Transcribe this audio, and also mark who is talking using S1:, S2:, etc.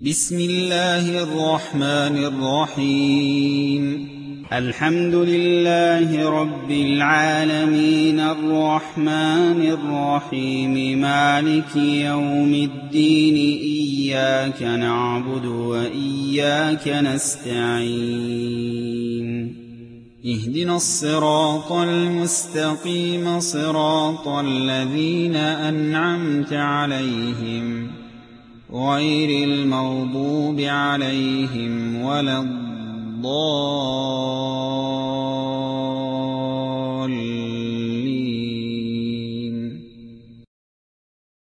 S1: بسم الله الرحمن الرحيم. الحمد لله رب العالمين الرحمن الرحيم مالك يوم الدين إياك نعبد وإياك نستعين اهدنا الصراط المستقيم صراط الذين أنعمت عليهم غير المغضوب عليهم ولا الضالين